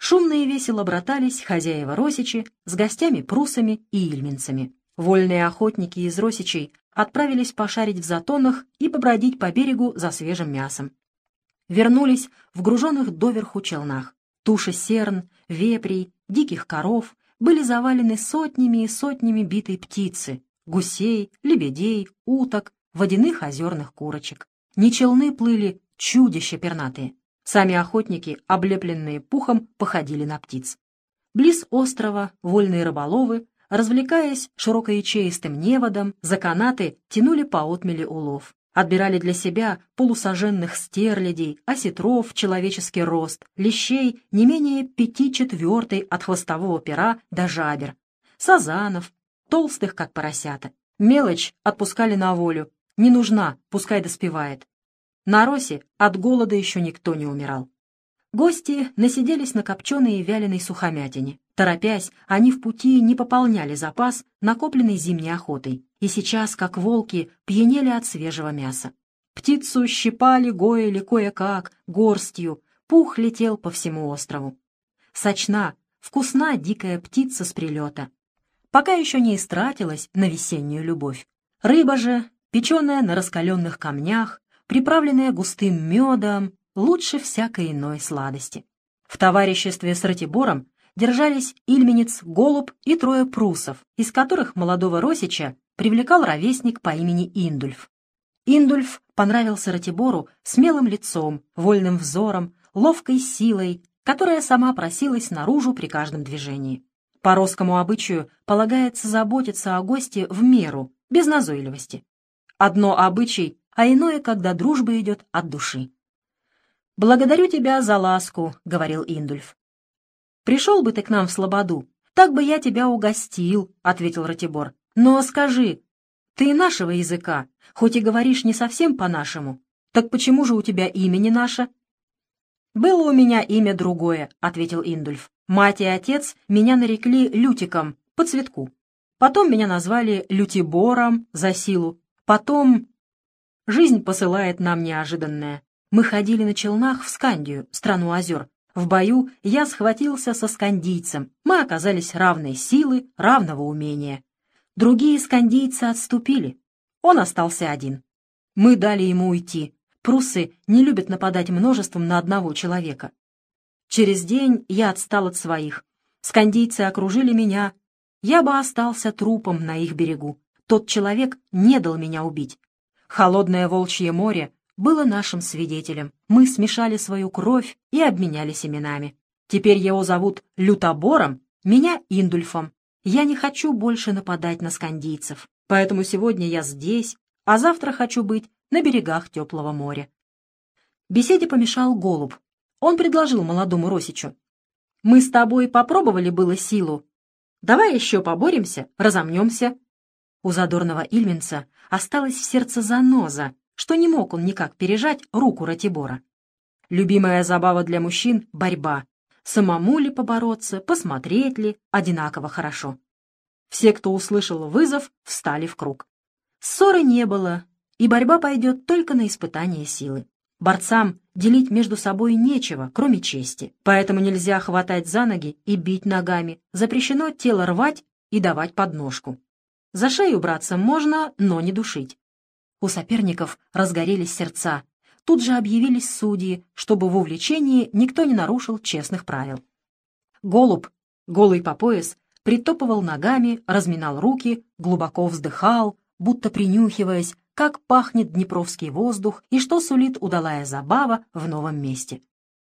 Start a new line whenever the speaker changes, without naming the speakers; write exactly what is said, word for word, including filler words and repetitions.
Шумно и весело братались хозяева Росичи с гостями-прусами и ильминцами. Вольные охотники из Росичей отправились пошарить в затонах и побродить по берегу за свежим мясом. Вернулись в груженных доверху челнах. Туши серн, вепрей, диких коров были завалены сотнями и сотнями битой птицы, гусей, лебедей, уток, водяных озерных курочек. Не челны плыли чудища пернатые. Сами охотники, облепленные пухом, походили на птиц. Близ острова вольные рыболовы, развлекаясь широкоячеистым неводом, за канаты тянули по отмели улов. Отбирали для себя полусоженных стерлядей, осетров человеческий рост, лещей не менее пяти четвертой от хвостового пера до жабер, сазанов, толстых, как поросята. Мелочь отпускали на волю. Не нужна, пускай доспевает. На Росе от голода еще никто не умирал. Гости насиделись на копченой и вяленой сухомятине. Торопясь, они в пути не пополняли запас, накопленный зимней охотой, и сейчас, как волки, пьянели от свежего мяса. Птицу щипали, гоили кое-как, горстью, пух летел по всему острову. Сочна, вкусна дикая птица с прилета. Пока еще не истратилась на весеннюю любовь. Рыба же, печеная на раскаленных камнях, приправленная густым медом, лучше всякой иной сладости. В товариществе с Ратибором держались ильменец Голуб и трое прусов, из которых молодого Росича привлекал ровесник по имени Индульф. Индульф понравился Ратибору смелым лицом, вольным взором, ловкой силой, которая сама просилась наружу при каждом движении. По росскому обычаю полагается заботиться о госте в меру, без назойливости. Одно обычай, а иное, когда дружба идет от души. «Благодарю тебя за ласку», — говорил Индульф. «Пришел бы ты к нам в слободу, так бы я тебя угостил», — ответил Ратибор. «Но скажи, ты нашего языка, хоть и говоришь не совсем по-нашему, так почему же у тебя имя не наше?» «Было у меня имя другое», — ответил Индульф. «Мать и отец меня нарекли Лютиком по цветку. Потом меня назвали Лютибором за силу. Потом... Жизнь посылает нам неожиданное. Мы ходили на челнах в Скандию, страну озер. В бою я схватился со скандийцем. Мы оказались равной силы, равного умения. Другие скандийцы отступили. Он остался один. Мы дали ему уйти. Пруссы не любят нападать множеством на одного человека. Через день я отстал от своих. Скандийцы окружили меня. Я бы остался трупом на их берегу. Тот человек не дал меня убить. Холодное волчье море было нашим свидетелем. Мы смешали свою кровь и обменялись именами. Теперь его зовут Лютобором, меня Индульфом. Я не хочу больше нападать на скандийцев, поэтому сегодня я здесь, а завтра хочу быть на берегах теплого моря. Беседе помешал Голуб. Он предложил молодому Росичу: «Мы с тобой попробовали было силу. Давай еще поборемся, разомнемся». У задорного ильменца осталась в сердце заноза, что не мог он никак пережать руку Ратибора. Любимая забава для мужчин — борьба. Самому ли побороться, посмотреть ли, одинаково хорошо. Все, кто услышал вызов, встали в круг. Ссоры не было, и борьба пойдет только на испытание силы. Борцам делить между собой нечего, кроме чести, поэтому нельзя хватать за ноги и бить ногами, запрещено тело рвать и давать подножку. За шею браться можно, но не душить. У соперников разгорелись сердца. Тут же объявились судьи, чтобы в увлечении никто не нарушил честных правил. Голуб, голый по пояс, притопывал ногами, разминал руки, глубоко вздыхал, будто принюхиваясь, как пахнет днепровский воздух и что сулит удалая забава в новом месте.